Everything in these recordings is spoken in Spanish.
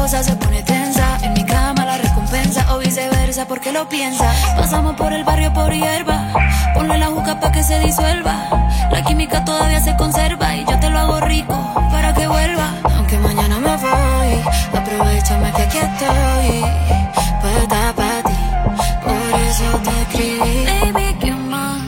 cosa se pone tensa. En mi cama la recompensa o viceversa, porque lo piensa. Pasamos por el barrio por hierba. Ponle la juca pa' que se disuelva. La química todavía se conserva y yo te lo hago rico para que vuelva. Aunque mañana me voy, aprovechame que aquí estoy. Puesta pa' ti, por eso te escribí. Baby, ¿qué más?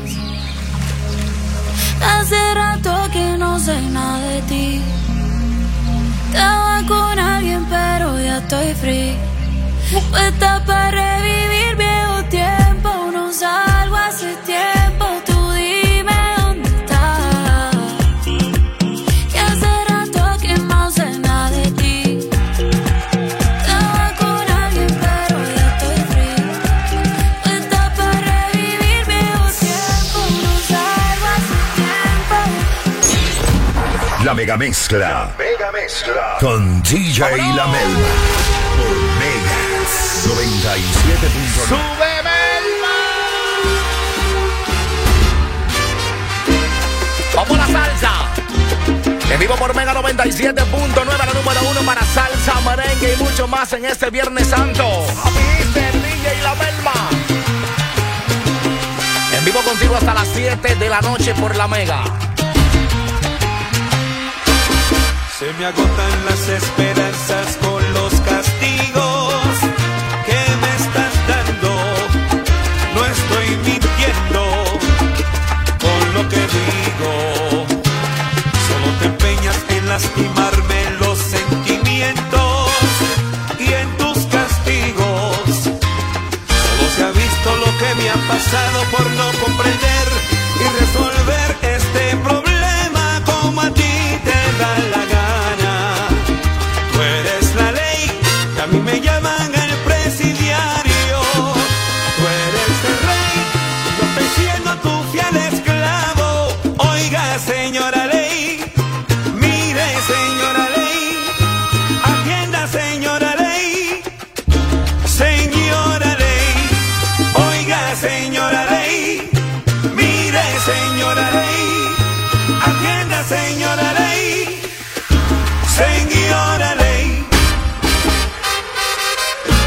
Hace rato que no sé nada de ti. Estaba con alguien pero ya estoy free. Puesta para revivir viejo tiempo. No salgo hace tiempo. Tú dime dónde estás. Que hace rato que no sé nada de ti. Estaba con alguien pero ya estoy free. Puesta para revivir viejo tiempo. No salgo hace tiempo. La mega mezcla. Con DJ La Melma. Por Mega 97.9. ¡Sube Melma! ¡Vamos a la salsa! En vivo por Mega 97.9, la número 1 para salsa, merengue y mucho más en este Viernes Santo. Amiguiste, DJ La Melma. En vivo contigo hasta las 7 de la noche por la Mega. Se me agotan las esperanzas con los castigos que me estás dando. No estoy mintiendo con lo que digo. Solo te empeñas en lastimarme los sentimientos y en tus castigos. Solo se ha visto lo que me ha pasado por no comprender y resolver este problema como a ti te da la gana. A mí me llaman el presidiario. Tú eres el rey, yo estoy siendo tu fiel esclavo. Oiga, señora ley, mire, señora ley, atienda, señora ley, señora ley. Oiga, señora ley, mire, señora ley, atienda, señora ley, señora ley.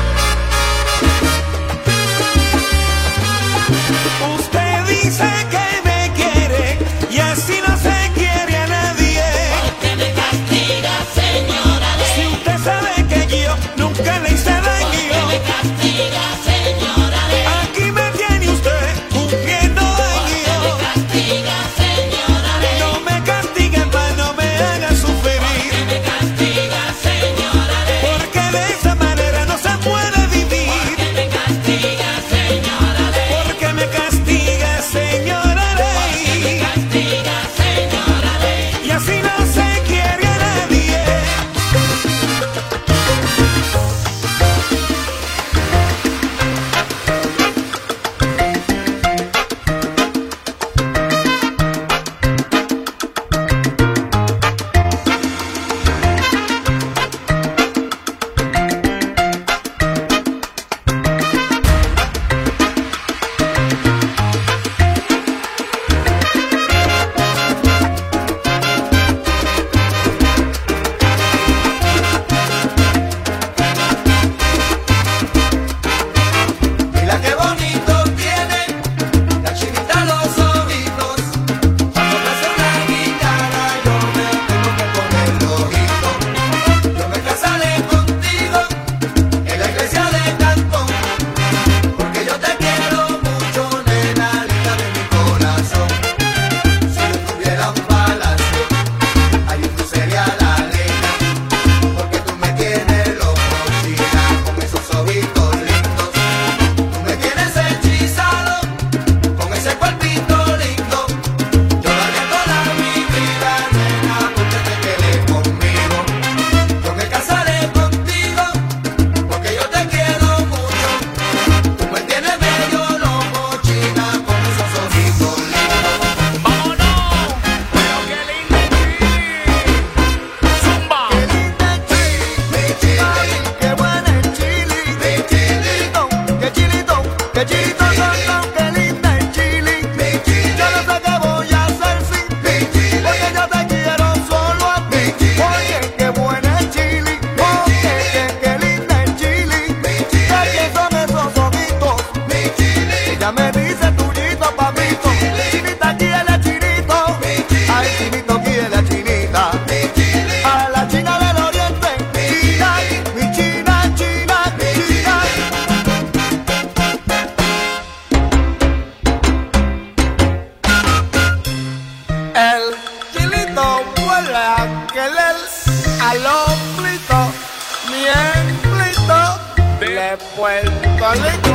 de Puerto Rico.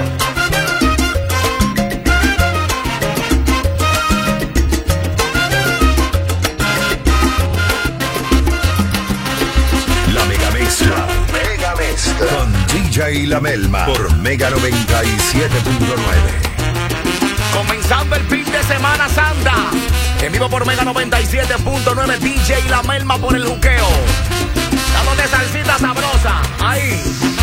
La Mega Mezcla. Mega Mezcla. Con DJ La Melma por Mega 97.9. Comenzando el fin de Semana Santa. En vivo por Mega 97.9. DJ La Melma por el juqueo. Dándote salsita sabrosa. Ahí.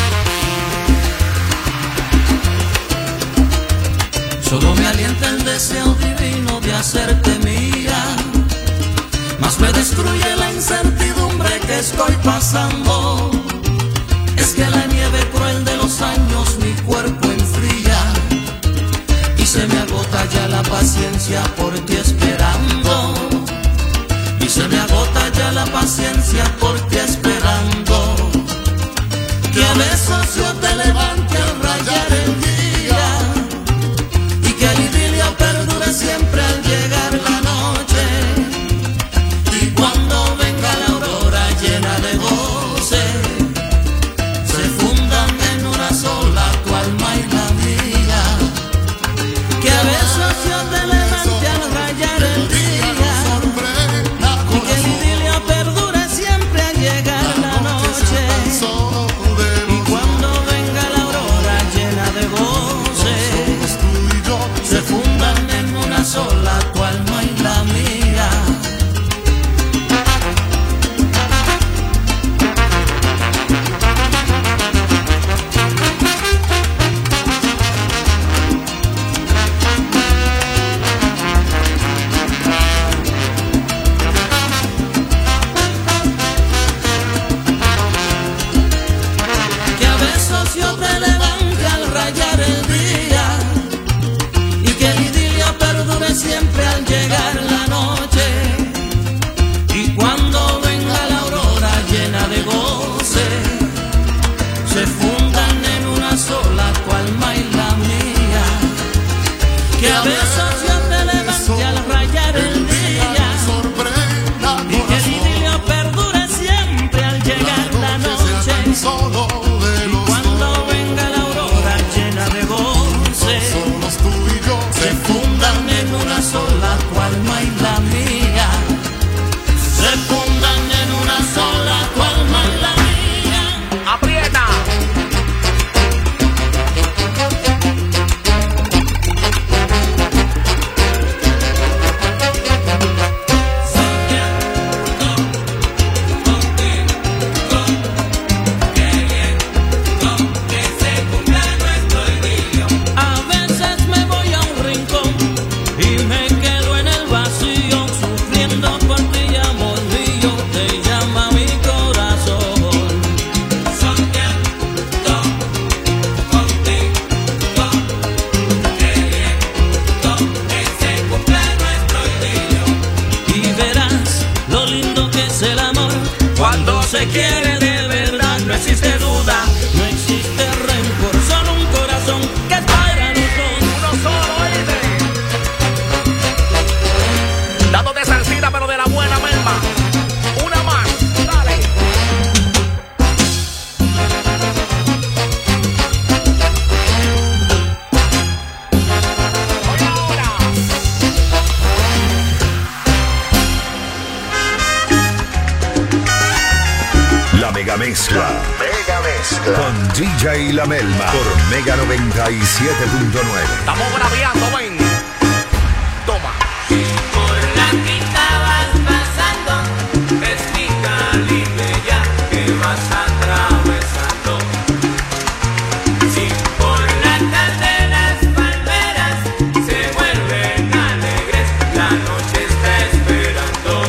Solo me alienta el deseo divino de hacerte mía, mas me destruye la incertidumbre que estoy pasando. Es que la nieve cruel de los años mi cuerpo enfría y se me agota ya la paciencia por ti esperando. Y se me agota ya la paciencia por ti esperando. Que a besos yo te levante al rayar el día y que el idilio perdure siempre al llegar la noche. Y cuando venga la aurora llena de goce, se fundan en una sola tu alma y la mía. Que a besos yo te levante al rayar el día y que el idilio perdure siempre al llegar la noche. Y cuando venga la aurora llena de goce, se fundan en una sola tu alma y la mía. Que a besos yo te levante al rayar el día y que el idilio perdure siempre al llegar la noche. Y cuando venga la aurora llena de goce, se fundan en una sola tu alma y la mía. Que a besos yo te levante al rayar el día y que el idilio perdure siempre al llegar la noche. Y cuando venga la aurora llena de goce, se fundan en una sola tu alma y la mía. Se fundan en una sola tu alma y la mía. Aprieta. A veces me voy a un rincón y me quedo en el vacío, sufriendo por ti, amor mío, te llama mi corazón. Soñando contigo, queriendo que se cumpla nuestro idilio. Y verás lo lindo que es el amor cuando se quiere de verdad. No existe duda, no existe rencor, solo un corazón que para nosotros. Uno solo, oíste. Dándote salsita, pero de la buena, Melma. Una más, dale. Oye ahora. La Mega Mezcla. Mega Mezcla. Con DJ La Melma por Mega 97.9. Estamos braviando, ven. Toma. Por la quinta vas pasando, es mi Calibella que vas atravesando. Si por la tarde las palmeras se vuelven alegres, la noche está esperando.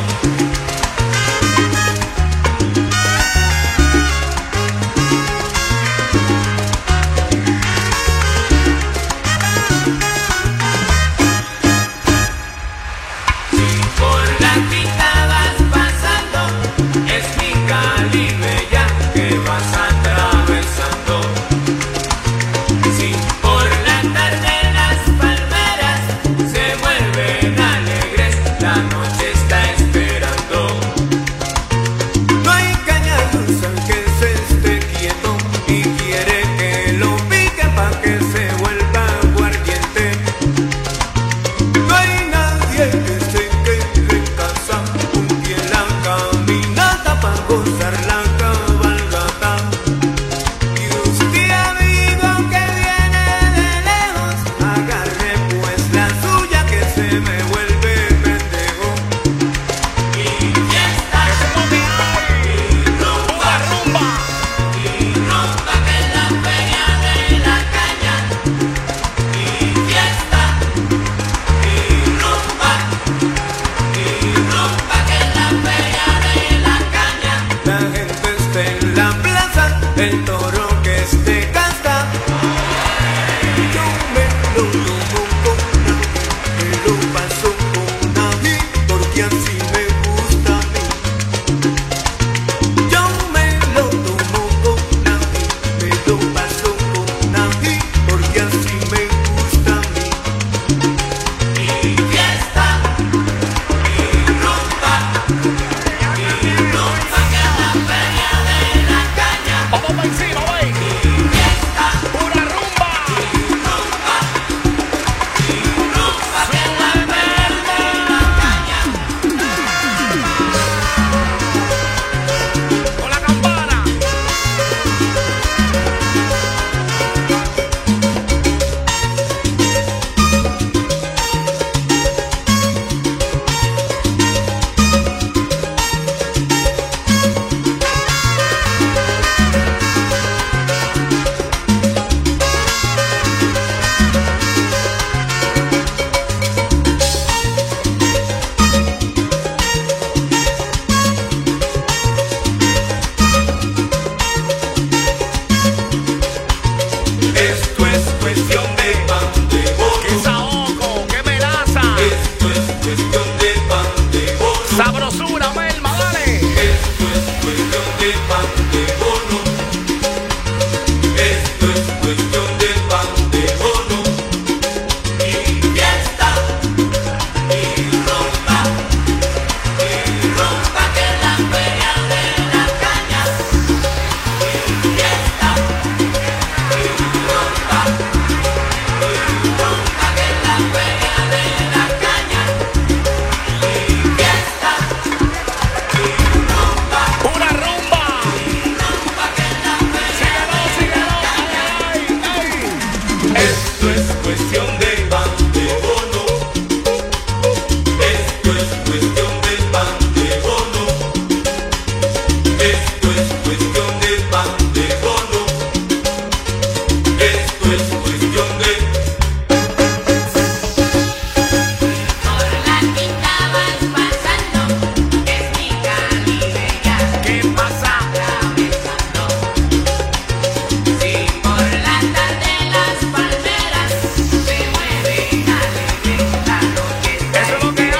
Esto es cuestión de pan de bono. ¡Qué saoco! ¡Qué melaza! Esto es cuestión de pan de bono. ¡Sabrosura, Melma, dale! Esto es cuestión de pan de bono. Esto es cuestión de pan de bono. Y fiesta, y rompa que la feria de la caña. Y fiesta, y rompa que la feria de la caña. Y fiesta, y rompa. ¡Una rumba! Síguelo, síguelo. ¡Ay, ay! Esto es cuestión de pan de bono. Esto es cuestión de pan de bono. Esto es cuestión de pan de bono. Esto es cuestión de. Por la quinta vas pasando, es mi Cali bella, ¿Qué pasa? atravesando. Si por la tarde las palmeras se mueven alegres, la noche está Eso es lo que hay.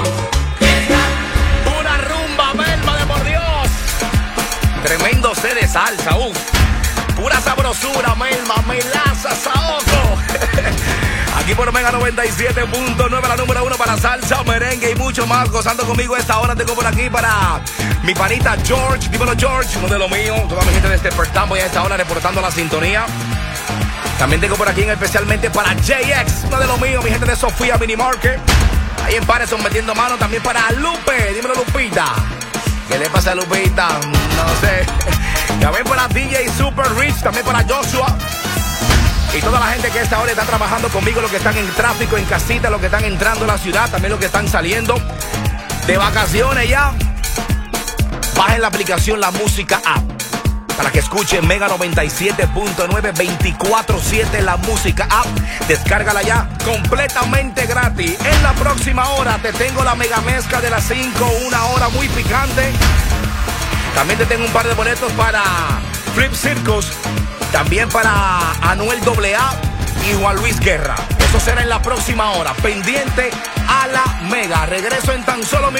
Una rumba, Melma, de por Dios. Tremendo C de salsa, pura sabrosura, Melma, melaza, saoco. Aquí por Mega 97.9, la número 1 para salsa, merengue y mucho más. Gozando conmigo esta hora tengo por aquí para mi panita George. Dímelo, George, uno de los míos. Toda mi gente de este Pertambo y a esta hora reportando la sintonía. También tengo por aquí especialmente para JX, uno de los míos, mi gente de Sofía Mini Market. Ahí en Patterson metiendo mano. También para Lupe, dímelo, Lupita. ¿Qué le pasa a Lupita? No sé. También para DJ Super Rich, también para Joshua. Y toda la gente que a esta hora está trabajando conmigo, los que están en tráfico, en casita, los que están entrando a la ciudad, también los que están saliendo de vacaciones ya. Bajen la aplicación La Música App para que escuchen Mega 97.9 24/7 La Música App. Descárgala ya, completamente gratis. En la próxima hora te tengo la mega mezcla de las 5, una hora muy picante. También te tengo un par de boletos para Flip Circus, también para Anuel AA y Juan Luis Guerra. Eso será en la próxima hora. Pendiente a la Mega. Regreso en tan solo minutos.